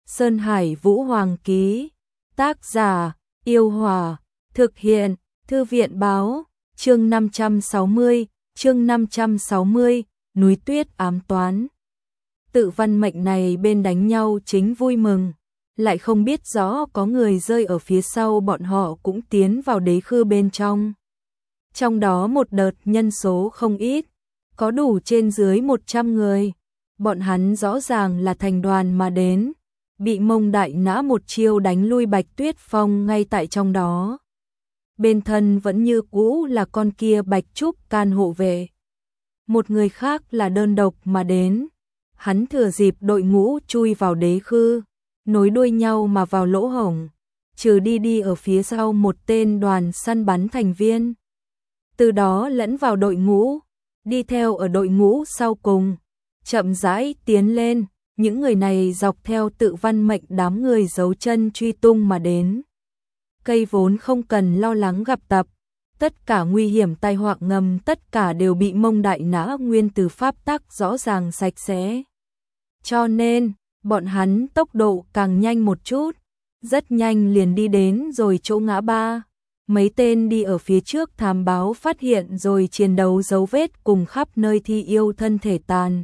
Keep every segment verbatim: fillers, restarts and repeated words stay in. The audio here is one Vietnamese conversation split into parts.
Sơn Hải Vũ Hoàng ký. Tác giả: Yêu Hòa. Thực hiện: Thư viện báo. Chương năm trăm sáu mươi, chương năm trăm sáu mươi, núi tuyết ám toán. Tự văn mệnh này bên đánh nhau chính vui mừng, lại không biết rõ có người rơi ở phía sau bọn họ cũng tiến vào đế khư bên trong. Trong đó một đợt nhân số không ít, có đủ trên dưới một trăm người. Bọn hắn rõ ràng là thành đoàn mà đến, bị Mông Đại Nã một chiêu đánh lui Bạch Tuyết Phong ngay tại trong đó. Bên thân vẫn như cũ là con kia Bạch Trúc Can hộ vệ. Một người khác là đơn độc mà đến, hắn thừa dịp đội ngũ chui vào đế khư, nối đuôi nhau mà vào lỗ hổng, trừ đi đi ở phía sau một tên đoàn săn bắn thành viên. Từ đó lẫn vào đội ngũ, đi theo ở đội ngũ sau cùng, chậm rãi tiến lên, những người này dọc theo tự văn mệnh đám người giấu chân truy tung mà đến. Cây vốn không cần lo lắng gặp tập, tất cả nguy hiểm tai họa ngầm tất cả đều bị Mông Đại Nã nguyên từ pháp tắc rõ ràng sạch sẽ. Cho nên, bọn hắn tốc độ càng nhanh một chút, rất nhanh liền đi đến rồi chỗ ngã ba. Mấy tên đi ở phía trước thám báo phát hiện rồi chiến đấu dấu vết cùng khắp nơi thi yêu thân thể tàn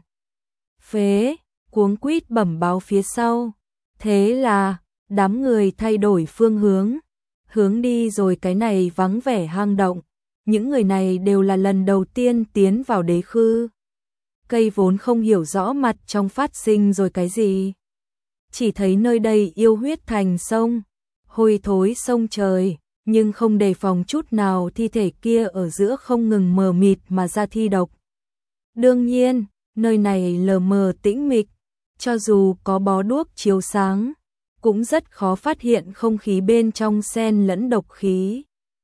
phế, cuống quýt bẩm báo phía sau. Thế là, đám người thay đổi phương hướng, hướng đi rồi cái này vắng vẻ hang động. Những người này đều là lần đầu tiên tiến vào đế khư. Cây vốn không hiểu rõ mặt trong phát sinh rồi cái gì. Chỉ thấy nơi đây yêu huyết thành sông, hôi thối sông trời, nhưng không đề phòng chút nào thi thể kia ở giữa không ngừng mờ mịt mà ra thi độc. Đương nhiên, nơi này lờ mờ tĩnh mịch, cho dù có bó đuốc chiếu sáng, cũng rất khó phát hiện không khí bên trong xen lẫn độc khí.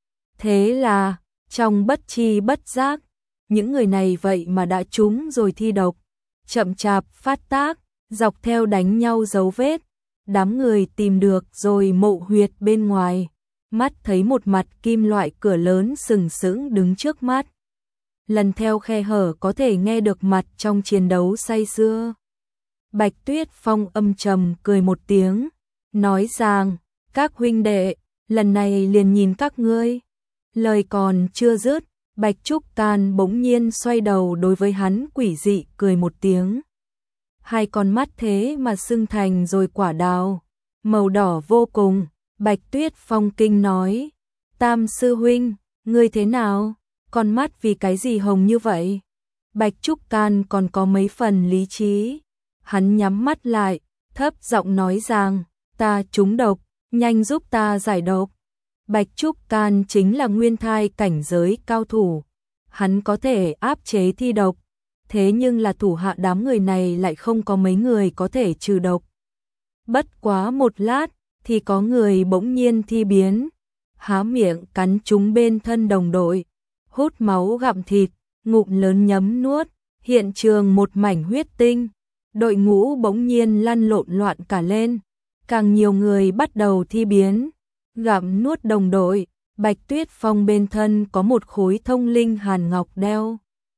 Thế là, trong bất chi bất giác, những người này vậy mà đã trúng rồi thi độc, chậm chạp phát tác, dọc theo đánh nhau dấu vết, đám người tìm được rồi mộ huyệt bên ngoài, mắt thấy một mặt kim loại cửa lớn sừng sững đứng trước mắt. Lần theo khe hở có thể nghe được mặt trong chiến đấu say sưa. Bạch Tuyết Phong âm trầm cười một tiếng, nói rằng, các huynh đệ, lần này liền nhìn các ngươi. Lời còn chưa dứt, Bạch Trúc Can bỗng nhiên xoay đầu đối với hắn quỷ dị cười một tiếng. Hai con mắt thế mà sưng thành rồi quả đào, màu đỏ vô cùng. Bạch Tuyết Phong kinh nói, Tam sư huynh, ngươi thế nào? Con mắt vì cái gì hồng như vậy? Bạch Trúc Can còn có mấy phần lý trí. Hắn nhắm mắt lại, thấp giọng nói rằng, ta trúng độc, nhanh giúp ta giải độc. Bạch Trúc Can chính là nguyên thai cảnh giới cao thủ. Hắn có thể áp chế thi độc, thế nhưng là thủ hạ đám người này lại không có mấy người có thể trừ độc. Bất quá một lát, thì có người bỗng nhiên thi biến, há miệng cắn trúng bên thân đồng đội, hút máu gặm thịt, ngụm lớn nhấm nuốt, hiện trường một mảnh huyết tinh. Đội ngũ bỗng nhiên lăn lộn loạn cả lên, càng nhiều người bắt đầu thi biến, gặm nuốt đồng đội. Bạch Tuyết Phong bên thân có một khối thông linh hàn ngọc đeo,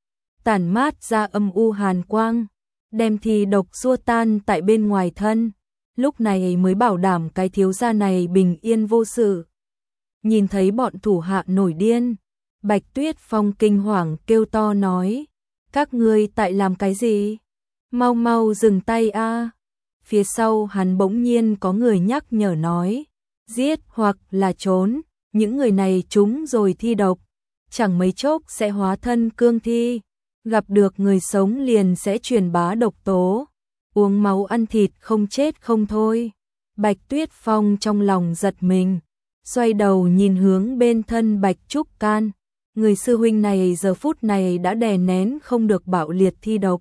tản mát ra âm u hàn quang, đem thi độc xua tan tại bên ngoài thân, lúc này mới bảo đảm cái thiếu gia này bình yên vô sự. Nhìn thấy bọn thủ hạ nổi điên, Bạch Tuyết Phong kinh hoàng kêu to nói, các ngươi tại làm cái gì? Mau mau dừng tay a. Phía sau hắn bỗng nhiên có người nhắc nhở nói, giết hoặc là trốn, những người này trúng rồi thi độc, chẳng mấy chốc sẽ hóa thân cương thi, gặp được người sống liền sẽ truyền bá độc tố, uống máu ăn thịt không chết không thôi. Bạch Tuyết Phong trong lòng giật mình, xoay đầu nhìn hướng bên thân Bạch Trúc Can, người sư huynh này giờ phút này đã đè nén không được bạo liệt thi độc.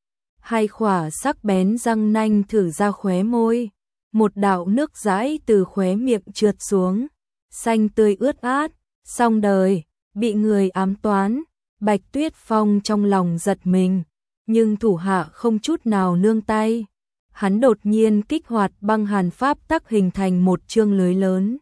Hai khỏa sắc bén răng nanh thử ra khóe môi, một đạo nước dãi từ khóe miệng trượt xuống, xanh tươi ướt át, xong đời, bị người ám toán. Bạch Tuyết Phong trong lòng giật mình, nhưng thủ hạ không chút nào nương tay. Hắn đột nhiên kích hoạt băng hàn pháp tắc hình thành một chương lưới lớn,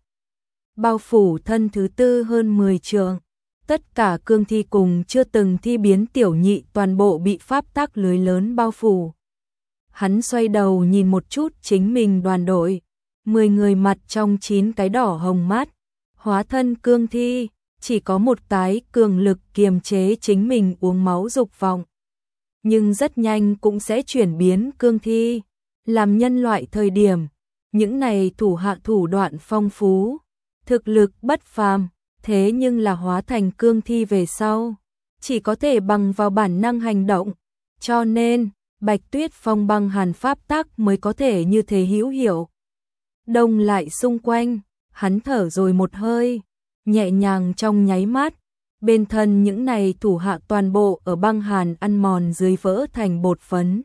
bao phủ thân thứ tư hơn mười trượng. Tất cả cương thi cùng chưa từng thi biến tiểu nhị toàn bộ bị pháp tắc lưới lớn bao phủ. Hắn xoay đầu nhìn một chút chính mình đoàn đội, mười người mặt trong chín cái đỏ hồng mắt, hóa thân cương thi, chỉ có một cái cường lực kiềm chế chính mình uống máu dục vọng. Nhưng rất nhanh cũng sẽ chuyển biến cương thi, làm nhân loại thời điểm, những này thủ hạ thủ đoạn phong phú, thực lực bất phàm, thế nhưng là hóa thành cương thi về sau, chỉ có thể bằng vào bản năng hành động, cho nên Bạch Tuyết Phong băng hàn pháp tắc mới có thể như thế hữu hiệu. Đông lại xung quanh, hắn thở rồi một hơi, nhẹ nhàng trong nháy mắt, bên thân những này thủ hạ toàn bộ ở băng hàn ăn mòn dưới vỡ thành bột phấn.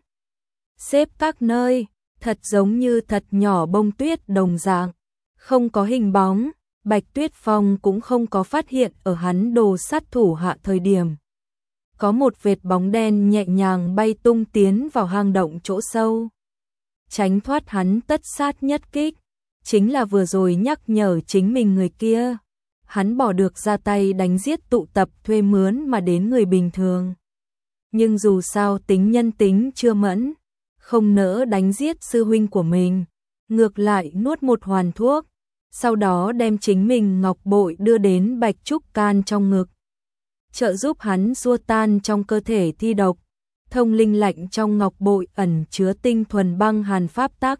Xếp các nơi, thật giống như thật nhỏ bông tuyết đồng dạng, không có hình bóng, Bạch Tuyết Phong cũng không có phát hiện ở hắn đồ sát thủ hạ thời điểm. Có một vệt bóng đen nhẹ nhàng bay tung tiến vào hang động chỗ sâu, tránh thoát hắn tất sát nhất kích, chính là vừa rồi nhắc nhở chính mình người kia. Hắn bỏ được ra tay đánh giết tụ tập thuê mướn mà đến người bình thường. Nhưng dù sao tính nhân tính chưa mẫn, không nỡ đánh giết sư huynh của mình, ngược lại nuốt một hoàn thuốc, sau đó đem chính mình ngọc bội đưa đến Bạch Trúc Can trong ngực, trợ giúp hắn xua tan trong cơ thể thi độc. Thông linh lạnh trong ngọc bội ẩn chứa tinh thuần băng hàn pháp tắc,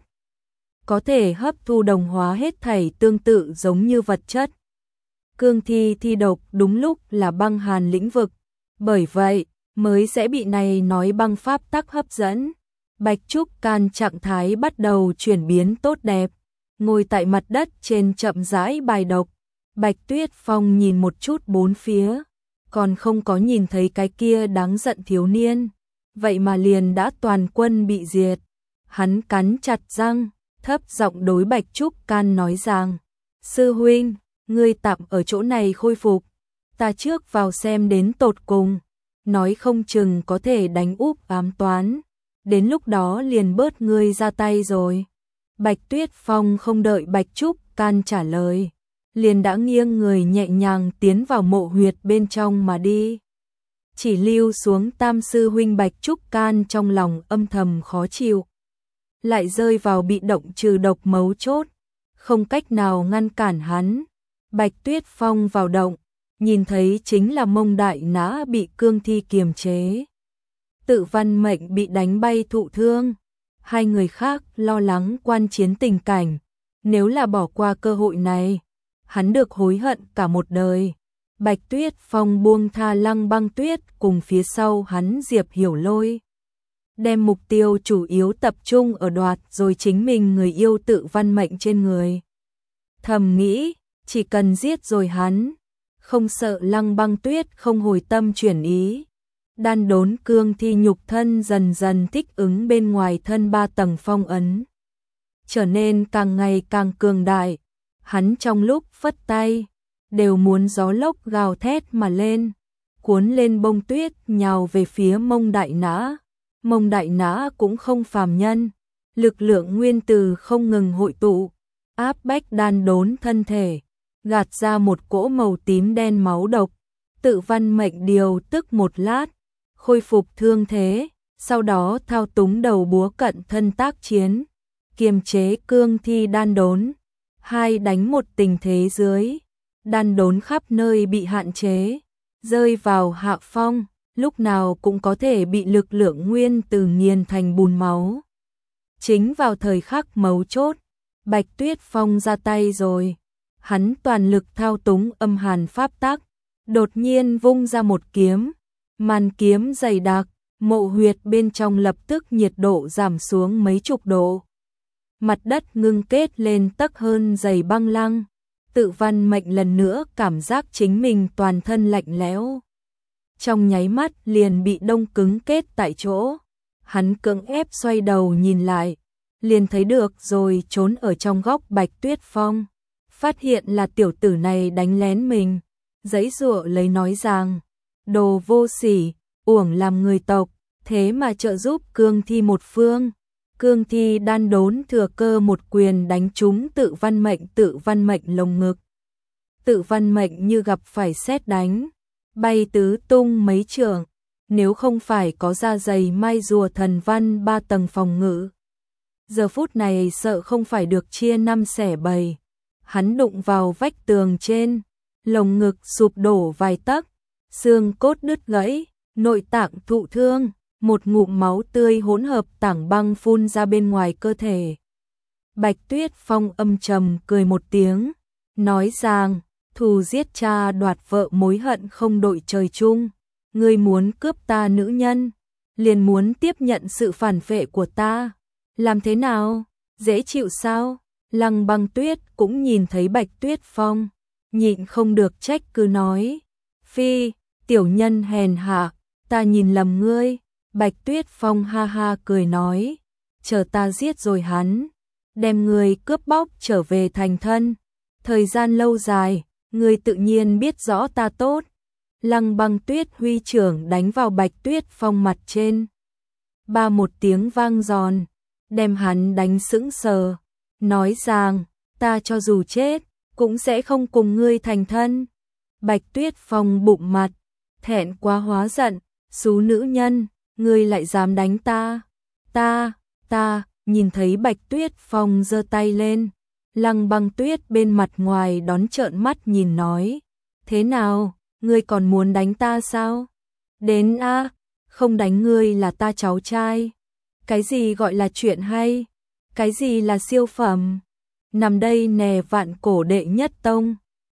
có thể hấp thu đồng hóa hết thảy tương tự giống như vật chất. Cương thi thi độc đúng lúc là băng hàn lĩnh vực, bởi vậy mới sẽ bị này nói băng pháp tắc hấp dẫn. Bạch Trúc Can trạng thái bắt đầu chuyển biến tốt đẹp, ngồi tại mặt đất trên chậm rãi bài độc. Bạch Tuyết Phong nhìn một chút bốn phía, còn không có nhìn thấy cái kia đáng giận thiếu niên, vậy mà liền đã toàn quân bị diệt. Hắn cắn chặt răng, thấp giọng đối Bạch Trúc Can nói rằng, sư huynh, ngươi tạm ở chỗ này khôi phục, ta trước vào xem đến tột cùng, nói không chừng có thể đánh úp ám toán, đến lúc đó liền bớt ngươi ra tay rồi. Bạch Tuyết Phong không đợi Bạch Trúc Can trả lời, liền đã nghiêng người nhẹ nhàng tiến vào mộ huyệt bên trong mà đi. Chỉ lưu xuống tam sư huynh Bạch Trúc Can trong lòng âm thầm khó chịu, lại rơi vào bị động trừ độc mấu chốt, không cách nào ngăn cản hắn. Bạch Tuyết Phong vào động, nhìn thấy chính là Mông Đại Nã bị cương thi kiềm chế, Tự Văn Mệnh bị đánh bay thụ thương, hai người khác lo lắng quan chiến tình cảnh, nếu là bỏ qua cơ hội này, hắn được hối hận cả một đời. Bạch Tuyết Phong buông tha Lăng Băng Tuyết cùng phía sau hắn Diệp Hiểu Lôi, đem mục tiêu chủ yếu tập trung ở đoạt rồi chính mình người yêu Tự Văn Mệnh trên người. Thầm nghĩ, chỉ cần giết rồi hắn, không sợ Lăng Băng Tuyết không hồi tâm chuyển ý. Đan đốn cương thi nhục thân dần dần thích ứng bên ngoài thân ba tầng phong ấn, trở nên càng ngày càng cường đại. Hắn trong lúc phất tay, đều muốn gió lốc gào thét mà lên, cuốn lên bông tuyết nhào về phía Mông Đại Nã. Mông Đại Nã cũng không phàm nhân, lực lượng nguyên tử không ngừng hội tụ, áp bách đan đốn thân thể, gạt ra một cỗ màu tím đen máu độc. Tự Văn Mệnh điều tức một lát, khôi phục thương thế, sau đó thao túng đầu búa cận thân tác chiến, kiềm chế cương thi đan đốn. Hai đánh một tình thế dưới, đan đốn khắp nơi bị hạn chế, rơi vào hạ phong, lúc nào cũng có thể bị lực lượng nguyên tử nghiền thành bùn máu. Chính vào thời khắc mấu chốt, Bạch Tuyết Phong ra tay rồi, hắn toàn lực thao túng âm hàn pháp tắc, đột nhiên vung ra một kiếm, màn kiếm dày đặc, mộ huyệt bên trong lập tức nhiệt độ giảm xuống mấy chục độ. Mặt đất ngưng kết lên tấc hơn dày băng lăng. Tự Văn Mệnh lần nữa cảm giác chính mình toàn thân lạnh lẽo, trong nháy mắt liền bị đông cứng kết tại chỗ. Hắn cưỡng ép xoay đầu nhìn lại, liền thấy được rồi trốn ở trong góc Bạch Tuyết Phong, phát hiện là tiểu tử này đánh lén mình, giãy giụa lấy nói rằng, đồ vô sỉ, uổng làm người tộc, thế mà trợ giúp cương thi một phương. Cương thi đan đốn thừa cơ một quyền đánh trúng Tự Văn Mệnh. Tự Văn Mệnh lồng ngực, Tự Văn Mệnh như gặp phải sét đánh, bay tứ tung mấy trường, nếu không phải có da dày mai rùa thần văn ba tầng phòng ngự. Giờ phút này sợ không phải được chia năm xẻ bảy. Hắn đụng vào vách tường trên, lồng ngực sụp đổ vài tấc, xương cốt đứt gãy, nội tạng thụ thương, một ngụm máu tươi hỗn hợp tảng băng phun ra bên ngoài cơ thể. Bạch Tuyết Phong âm trầm cười một tiếng, nói rằng, thù giết cha đoạt vợ mối hận không đội trời chung, ngươi muốn cướp ta nữ nhân, liền muốn tiếp nhận sự phản phệ của ta, làm thế nào, dễ chịu sao? Lăng Băng Tuyết cũng nhìn thấy Bạch Tuyết Phong, nhịn không được trách cứ nói, phi, tiểu nhân hèn hạ, ta nhìn lầm ngươi. Bạch Tuyết Phong ha ha cười nói, chờ ta giết rồi hắn, đem ngươi cướp bóc trở về thành thân, thời gian lâu dài, ngươi tự nhiên biết rõ ta tốt. Lăng Băng Tuyết huy trưởng đánh vào Bạch Tuyết Phong mặt trên, ba một tiếng vang giòn, đem hắn đánh sững sờ, nói rằng, ta cho dù chết, cũng sẽ không cùng ngươi thành thân. Bạch Tuyết Phong bụng mặt, thẹn quá hóa giận, xú nữ nhân, ngươi lại dám đánh ta, ta, ta, nhìn thấy Bạch Tuyết Phong giơ tay lên, Lăng Băng Tuyết bên mặt ngoài đón trợn mắt nhìn nói, thế nào, ngươi còn muốn đánh ta sao? Đến a, không đánh ngươi là ta cháu trai. Cái gì gọi là chuyện hay? Cái gì là siêu phẩm? Nằm đây nè vạn cổ đệ nhất tông.